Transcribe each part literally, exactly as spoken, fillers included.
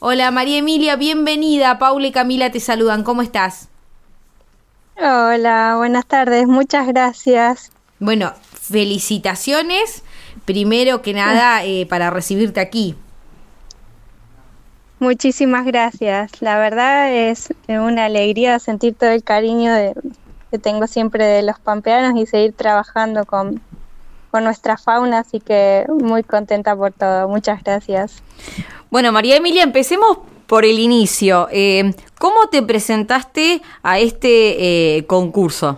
Hola María Emilia, bienvenida. Paula y Camila te saludan. ¿Cómo estás? Hola, buenas tardes. Muchas gracias. Bueno, felicitaciones. Primero que nada, eh, para recibirte aquí. Muchísimas gracias. La verdad es una alegría sentir todo el cariño de, que tengo siempre de los pampeanos y seguir trabajando con, con nuestra fauna, así que muy contenta por todo. Muchas gracias. Bueno, María Emilia, empecemos por el inicio. Eh, ¿Cómo te presentaste a este eh, concurso?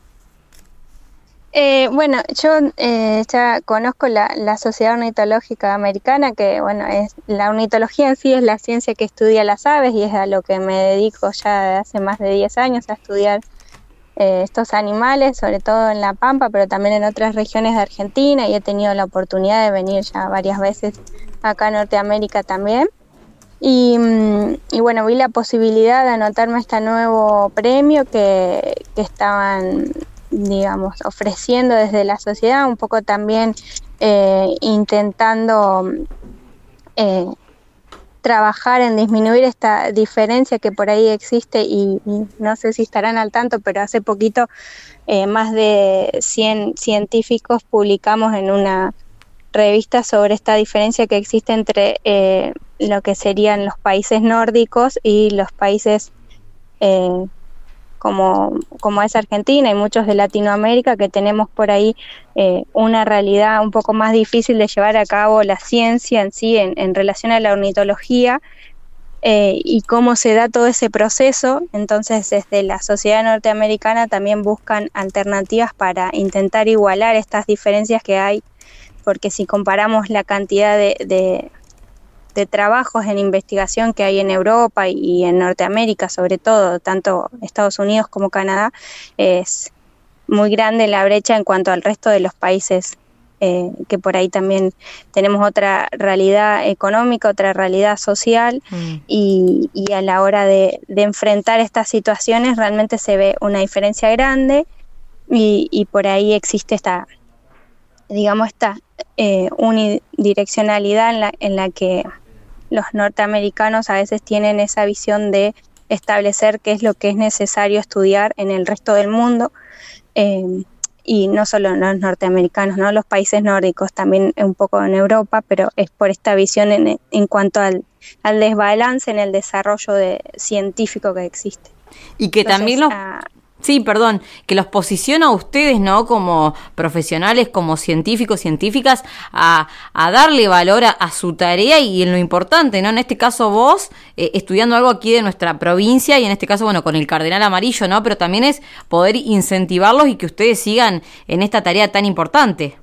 Eh, bueno, yo eh, ya conozco la, la Sociedad Ornitológica Americana, que bueno, es la ornitología en sí es la ciencia que estudia las aves y es a lo que me dedico ya de hace más de diez años a estudiar eh, estos animales, sobre todo en La Pampa, pero también en otras regiones de Argentina, y he tenido la oportunidad de venir ya varias veces acá a Norteamérica también. Y, y bueno, vi la posibilidad de anotarme a este nuevo premio que, que estaban, digamos, ofreciendo desde la sociedad, un poco también eh, intentando eh, trabajar en disminuir esta diferencia que por ahí existe, y, y no sé si estarán al tanto, pero hace poquito eh, más de cien científicos publicamos en una revista sobre esta diferencia que existe entre eh, lo que serían los países nórdicos y los países eh, como, como es Argentina y muchos de Latinoamérica, que tenemos por ahí eh, una realidad un poco más difícil de llevar a cabo la ciencia en sí en, en relación a la ornitología eh, y cómo se da todo ese proceso. Entonces, desde la sociedad norteamericana también buscan alternativas para intentar igualar estas diferencias que hay, porque si comparamos la cantidad de, de, de trabajos en investigación que hay en Europa y en Norteamérica, sobre todo, tanto Estados Unidos como Canadá, es muy grande la brecha en cuanto al resto de los países, eh, que por ahí también tenemos otra realidad económica, otra realidad social, mm. y, y a la hora de, de enfrentar estas situaciones realmente se ve una diferencia grande, y, y por ahí existe esta, digamos, esta eh, unidireccionalidad en la, en la que los norteamericanos a veces tienen esa visión de establecer qué es lo que es necesario estudiar en el resto del mundo, eh, y no solo los norteamericanos, ¿no? Los países nórdicos, también un poco en Europa, pero es por esta visión en, en cuanto al, al desbalance en el desarrollo de, científico que existe. Y que Entonces, también los... Uh, Sí, perdón, que los posiciona a ustedes, ¿no? Como profesionales, como científicos, científicas, a, a darle valor a, a su tarea y en lo importante, ¿no? En este caso vos, eh, estudiando algo aquí de nuestra provincia y en este caso, bueno, con el Cardenal Amarillo, ¿no? Pero también es poder incentivarlos y que ustedes sigan en esta tarea tan importante.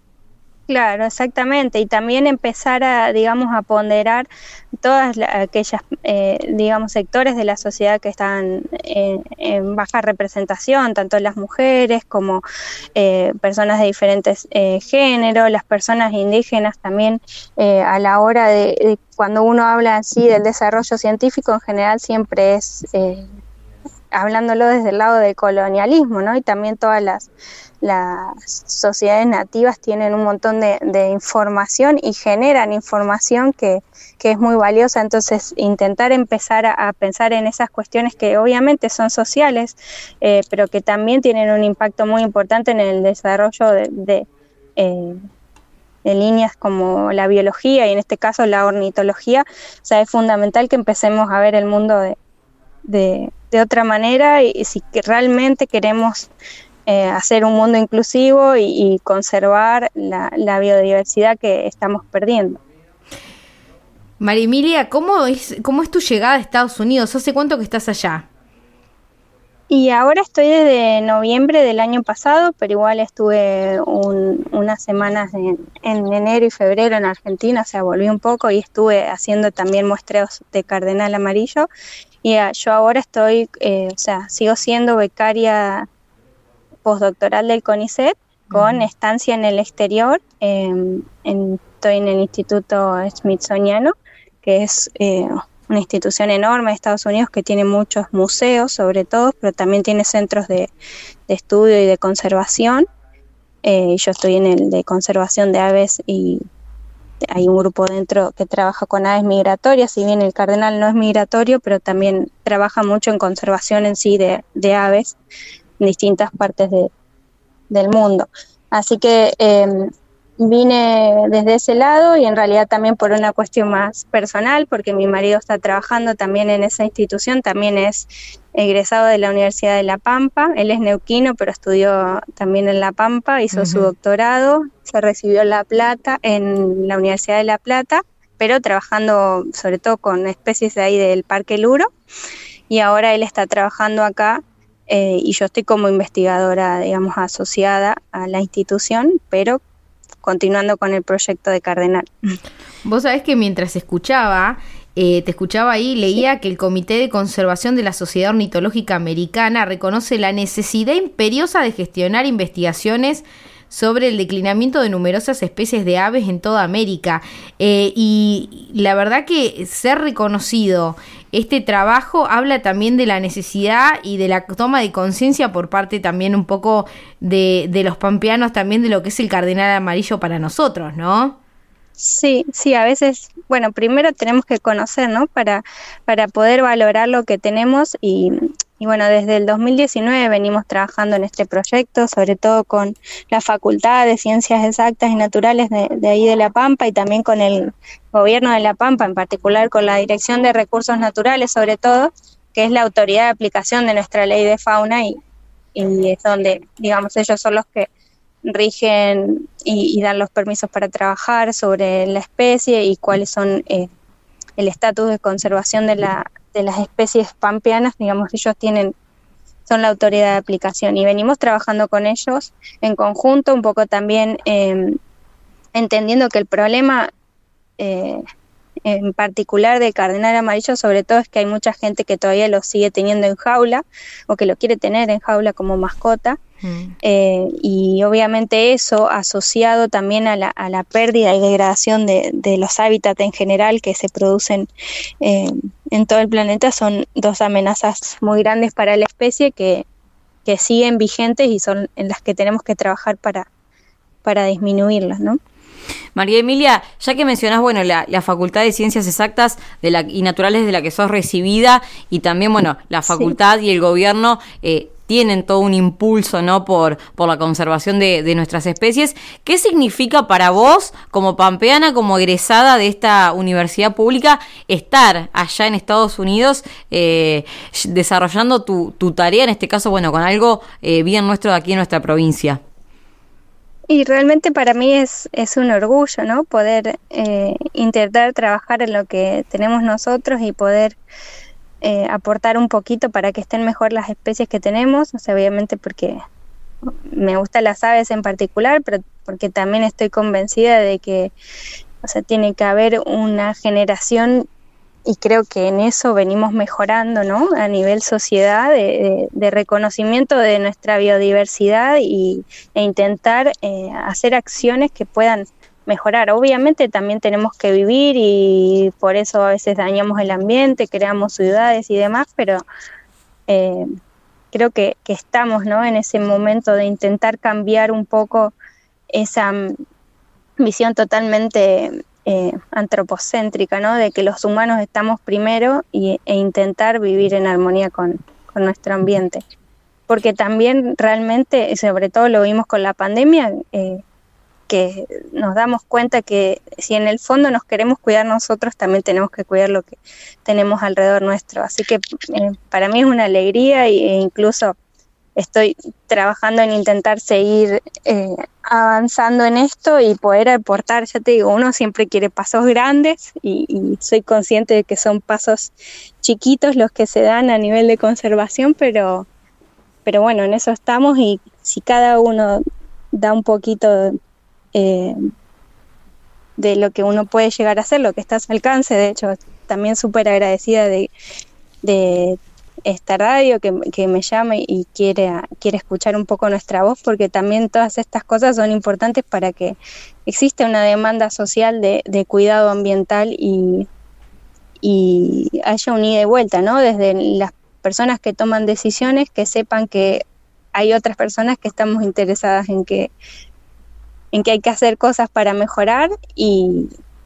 Claro, exactamente, y también empezar a, digamos, a ponderar todas la, aquellas, eh, digamos, sectores de la sociedad que están en, en baja representación, tanto las mujeres como eh, personas de diferentes eh, géneros, las personas indígenas también, eh, a la hora de, de cuando uno habla así del desarrollo científico en general siempre es eh, hablándolo desde el lado del colonialismo, ¿no? Y también todas las las sociedades nativas tienen un montón de, de información y generan información que, que es muy valiosa. Entonces, intentar empezar a, a pensar en esas cuestiones que obviamente son sociales, eh, pero que también tienen un impacto muy importante en el desarrollo de, de, eh, de líneas como la biología y en este caso la ornitología. O sea, es fundamental que empecemos a ver el mundo de, de, de otra manera, y, y si que realmente queremos Eh, hacer un mundo inclusivo y, y conservar la, la biodiversidad que estamos perdiendo. María Emilia, ¿cómo es, cómo es tu llegada a Estados Unidos? ¿Hace cuánto que estás allá? Y ahora estoy desde noviembre del año pasado, pero igual estuve un, unas semanas en, en enero y febrero en Argentina, o sea, volví un poco y estuve haciendo también muestreos de Cardenal Amarillo, y uh, yo ahora estoy, eh, o sea, sigo siendo becaria postdoctoral del CONICET, con uh-huh. estancia en el exterior. Eh, en, estoy en el Instituto Smithsoniano, que es eh, una institución enorme de Estados Unidos que tiene muchos museos, sobre todo, pero también tiene centros de, de estudio y de conservación. Eh, yo estoy en el de conservación de aves y, hay un grupo dentro que trabaja con aves migratorias, si bien el cardenal no es migratorio, pero también trabaja mucho en conservación en sí de, de aves en distintas partes de, del mundo. Así que eh, vine desde ese lado y en realidad también por una cuestión más personal, porque mi marido está trabajando también en esa institución, también es egresado de la Universidad de La Pampa, él es neuquino, pero estudió también en La Pampa, hizo uh-huh. su doctorado, se recibió en La Plata, en la Universidad de La Plata, pero trabajando sobre todo con especies de ahí del Parque Luro, y ahora él está trabajando acá, eh, y yo estoy como investigadora, digamos, asociada a la institución, pero continuando con el proyecto de Cardenal. Vos sabés que mientras escuchaba, eh, te escuchaba ahí, leía sí. que el Comité de Conservación de la Sociedad Ornitológica Americana reconoce la necesidad imperiosa de gestionar investigaciones sobre el declinamiento de numerosas especies de aves en toda América. Eh, y la verdad que ser reconocido este trabajo habla también de la necesidad y de la toma de conciencia por parte también un poco de, de los pampeanos, también de lo que es el cardenal amarillo para nosotros, ¿no? Sí, sí, a veces, bueno, primero tenemos que conocer, ¿no? Para, para poder valorar lo que tenemos y, y bueno, desde el dos mil diecinueve venimos trabajando en este proyecto, sobre todo con la Facultad de Ciencias Exactas y Naturales de, de ahí de La Pampa y también con el gobierno de La Pampa, en particular con la Dirección de Recursos Naturales, sobre todo, que es la autoridad de aplicación de nuestra ley de fauna y, y es donde, digamos, ellos son los que rigen y, y dan los permisos para trabajar sobre la especie y cuáles son eh, el estatus de conservación de, la, de las especies pampeanas, digamos, ellos tienen, son la autoridad de aplicación y venimos trabajando con ellos en conjunto, un poco también eh, entendiendo que el problema eh, en particular del cardenal amarillo sobre todo es que hay mucha gente que todavía lo sigue teniendo en jaula o que lo quiere tener en jaula como mascota. Mm. Eh, y obviamente eso asociado también a la, a la pérdida y degradación de, de los hábitats en general que se producen eh, en todo el planeta son dos amenazas muy grandes para la especie que, que siguen vigentes y son en las que tenemos que trabajar para, para disminuirlas, ¿no? María Emilia, ya que mencionás, bueno, la, la Facultad de Ciencias Exactas de la, y Naturales de la que sos recibida y también, bueno, la facultad sí. y el gobierno eh, tienen todo un impulso, ¿no?, por, por la conservación de, de nuestras especies. ¿Qué significa para vos, como pampeana, como egresada de esta universidad pública, estar allá en Estados Unidos eh, desarrollando tu, tu tarea, en este caso, bueno, con algo eh, bien nuestro de aquí en nuestra provincia? Y realmente para mí es, es un orgullo, ¿no?, poder eh, intentar trabajar en lo que tenemos nosotros y poder eh, aportar un poquito para que estén mejor las especies que tenemos, o sea, obviamente porque me gustan las aves en particular, pero porque también estoy convencida de que, o sea, tiene que haber una generación y creo que en eso venimos mejorando, ¿no?, a nivel sociedad, de, de, de reconocimiento de nuestra biodiversidad y, e intentar eh, hacer acciones que puedan mejorar. Obviamente también tenemos que vivir y por eso a veces dañamos el ambiente, creamos ciudades y demás, pero eh, creo que, que estamos, ¿no?, en ese momento de intentar cambiar un poco esa um, visión totalmente Eh, antropocéntrica, ¿no?, de que los humanos estamos primero y, e intentar vivir en armonía con, con nuestro ambiente. Porque también realmente, sobre todo lo vimos con la pandemia, eh, que nos damos cuenta que si en el fondo nos queremos cuidar nosotros, también tenemos que cuidar lo que tenemos alrededor nuestro. Así que eh, para mí es una alegría e incluso estoy trabajando en intentar seguir eh, avanzando en esto y poder aportar, ya te digo, uno siempre quiere pasos grandes y, y soy consciente de que son pasos chiquitos los que se dan a nivel de conservación, pero, pero bueno, en eso estamos y si cada uno da un poquito eh, de lo que uno puede llegar a hacer, lo que está a su alcance, de hecho, también súper agradecida de, de esta radio que, que me llama y quiere, quiere escuchar un poco nuestra voz, porque también todas estas cosas son importantes para que exista una demanda social de, de cuidado ambiental y, y haya un ida y vuelta, ¿no?, desde las personas que toman decisiones, que sepan que hay otras personas que estamos interesadas en que, en que hay que hacer cosas para mejorar y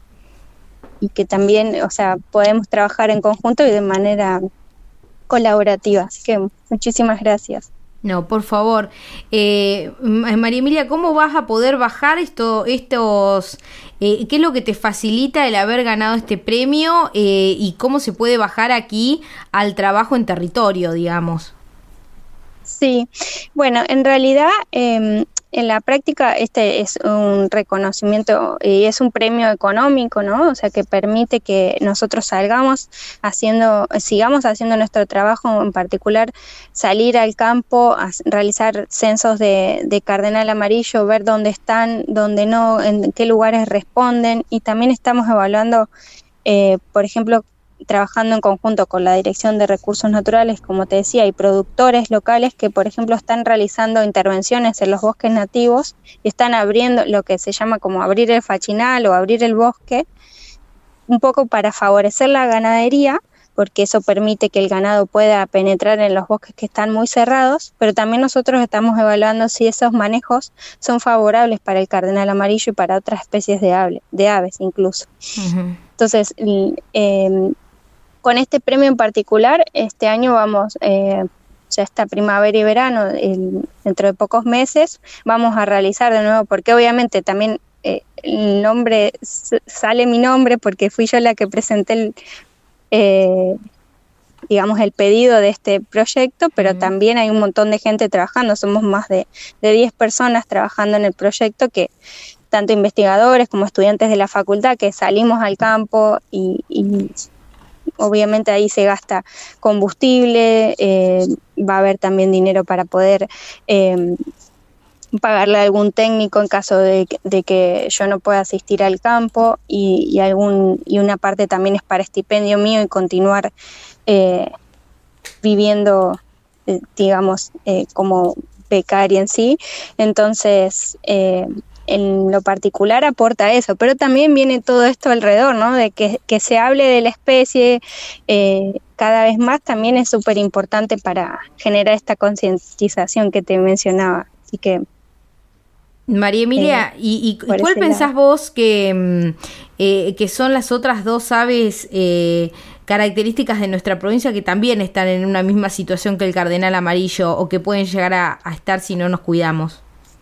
y que también, o sea, podemos trabajar en conjunto y de manera colaborativa. Así que muchísimas gracias. No, por favor. Eh, María Emilia, ¿cómo vas a poder bajar esto, estos, eh, qué es lo que te facilita el haber ganado este premio eh, y cómo se puede bajar aquí al trabajo en territorio, digamos? Sí, bueno, en realidad eh, en la práctica este es un reconocimiento y es un premio económico, ¿no? O sea, que permite que nosotros salgamos haciendo, sigamos haciendo nuestro trabajo, en particular salir al campo, a realizar censos de, de cardenal amarillo, ver dónde están, dónde no, en qué lugares responden, y también estamos evaluando, eh, por ejemplo, trabajando en conjunto con la Dirección de Recursos Naturales, como te decía, y productores locales que, por ejemplo, están realizando intervenciones en los bosques nativos y están abriendo lo que se llama como abrir el fachinal o abrir el bosque, un poco para favorecer la ganadería, porque eso permite que el ganado pueda penetrar en los bosques que están muy cerrados, pero también nosotros estamos evaluando si esos manejos son favorables para el cardenal amarillo y para otras especies de, ave, de aves incluso. Uh-huh. Entonces, eh, con este premio en particular, este año vamos, eh, ya esta primavera y verano, el, dentro de pocos meses, vamos a realizar de nuevo, porque obviamente también eh, el nombre, sale mi nombre, porque fui yo la que presenté el, eh, digamos, el pedido de este proyecto, pero uh-huh. también hay un montón de gente trabajando, somos más de, de diez personas trabajando en el proyecto, que tanto investigadores como estudiantes de la facultad, que salimos al campo y... y obviamente ahí se gasta combustible, eh, va a haber también dinero para poder eh, pagarle a algún técnico en caso de, de que yo no pueda asistir al campo, y, y, algún, y una parte también es para estipendio mío y continuar eh, viviendo, eh, digamos, eh, como becaria en sí. Entonces, eh, en lo particular aporta eso, pero también viene todo esto alrededor, ¿no? De que, que se hable de la especie eh, cada vez más, también es súper importante para generar esta concientización que te mencionaba. Así que... María Emilia, eh, ¿y, y cuál pensás lado. vos que, eh, que son las otras dos aves eh, características de nuestra provincia que también están en una misma situación que el cardenal amarillo o que pueden llegar a, a estar si no nos cuidamos?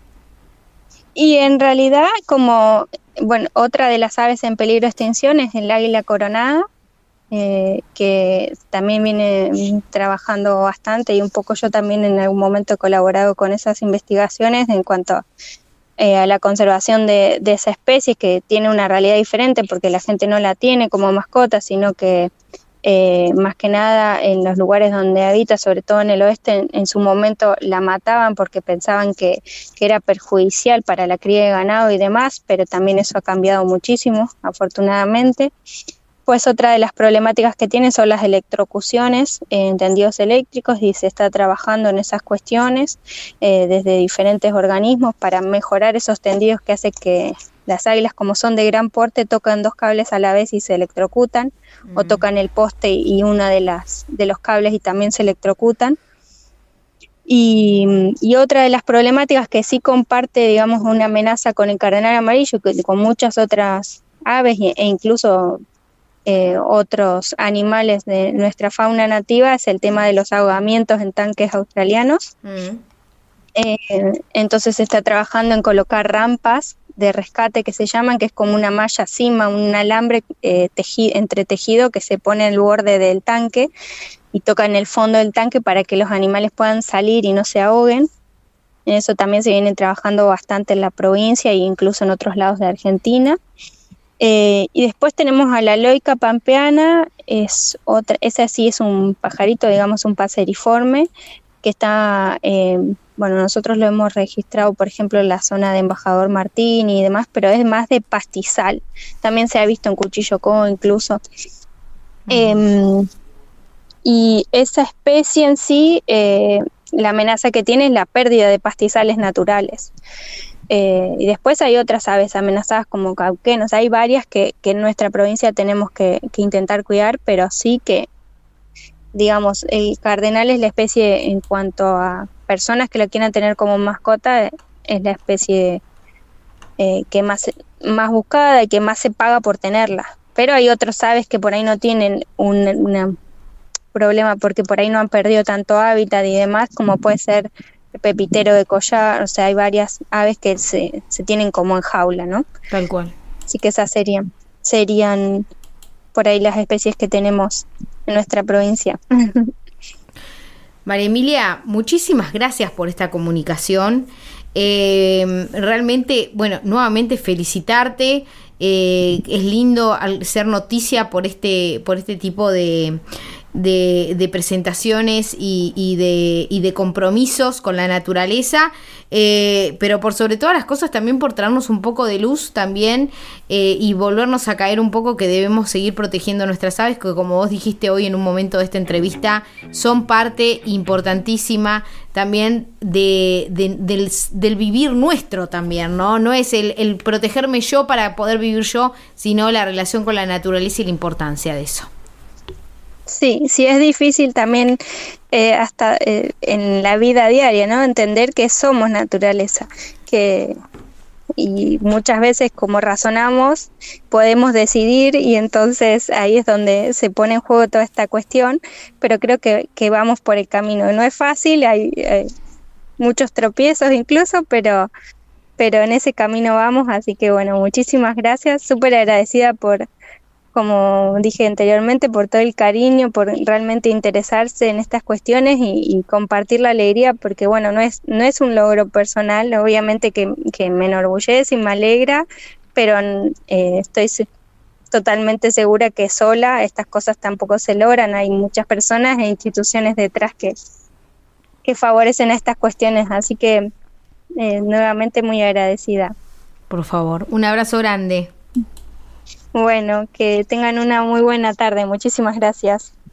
Y en realidad, como, bueno, otra de las aves en peligro de extinción es el águila coronada, eh, que también viene trabajando bastante, y un poco yo también en algún momento he colaborado con esas investigaciones en cuanto eh, a la conservación de, de esa especie, que tiene una realidad diferente porque la gente no la tiene como mascota, sino que Eh, más que nada en los lugares donde habita, sobre todo en el oeste, en, en su momento la mataban porque pensaban que, que era perjudicial para la cría de ganado y demás, pero también eso ha cambiado muchísimo, afortunadamente. Pues otra de las problemáticas que tiene son las electrocuciones eh, en tendidos eléctricos, y se está trabajando en esas cuestiones eh, desde diferentes organismos para mejorar esos tendidos que hace que las águilas, como son de gran porte, tocan dos cables a la vez y se electrocutan, mm. o tocan el poste y una de las de los cables y también se electrocutan. Y, y otra de las problemáticas que sí comparte, digamos, una amenaza con el cardenal amarillo, que con muchas otras aves e incluso eh, otros animales de nuestra fauna nativa, es el tema de los ahogamientos en tanques australianos. Mm. Eh, entonces se está trabajando en colocar rampas de rescate que se llaman, que es como una malla cima, un alambre eh, teji, entretejido que se pone en el borde del tanque y toca en el fondo del tanque para que los animales puedan salir y no se ahoguen. En eso también se viene trabajando bastante en la provincia e incluso en otros lados de Argentina. Eh, y después tenemos a la loica pampeana, es otra, esa sí es un pajarito, digamos un paseriforme, que está... Eh, bueno, nosotros lo hemos registrado, por ejemplo, en la zona de Embajador Martín y demás, pero es más de pastizal. También se ha visto en Cuchillocó incluso. Uh-huh. Eh, y esa especie en sí, eh, la amenaza que tiene es la pérdida de pastizales naturales. Eh, y después hay otras aves amenazadas como cauquenos. Hay varias que, que en nuestra provincia tenemos que, que intentar cuidar, pero sí que, digamos, el cardenal es la especie, en cuanto a personas que lo quieran tener como mascota, es la especie eh, que más, más buscada y que más se paga por tenerla. pero hay otros aves que por ahí no tienen un una problema porque por ahí no han perdido tanto hábitat y demás, como puede ser el pepitero de collar. O sea, hay varias aves que se, se tienen como en jaula, ¿no? Tal cual. Así que esas serían, serían por ahí las especies que tenemos en nuestra provincia. María Emilia, muchísimas gracias por esta comunicación. Eh, realmente, bueno, nuevamente felicitarte. Eh, es lindo al ser noticia por este, por este tipo de, de, de presentaciones y, y, de, y de compromisos con la naturaleza, eh, pero por sobre todas las cosas también por traernos un poco de luz también, eh, y volvernos a caer un poco que debemos seguir protegiendo nuestras aves, que como vos dijiste hoy en un momento de esta entrevista, son parte importantísima también de, de, del, del vivir nuestro también, ¿no? No es el, el protegerme yo para poder vivir yo, sino la relación con la naturaleza y la importancia de eso. Sí, sí es difícil también eh, hasta eh, en la vida diaria, ¿no? Entender que somos naturaleza, que y muchas veces como razonamos podemos decidir y entonces ahí es donde se pone en juego toda esta cuestión, pero creo que, que vamos por el camino. No es fácil, hay, hay muchos tropiezos incluso, pero, pero en ese camino vamos, así que bueno, muchísimas gracias, súper agradecida por, como dije anteriormente, por todo el cariño, por realmente interesarse en estas cuestiones y, y compartir la alegría, porque bueno, no es no es un logro personal, obviamente que, que me enorgullece y me alegra, pero eh, estoy totalmente segura que sola estas cosas tampoco se logran. Hay muchas personas e instituciones detrás que, que favorecen estas cuestiones, así que eh, nuevamente muy agradecida. Por favor, un abrazo grande. Bueno, que tengan una muy buena tarde. Muchísimas gracias.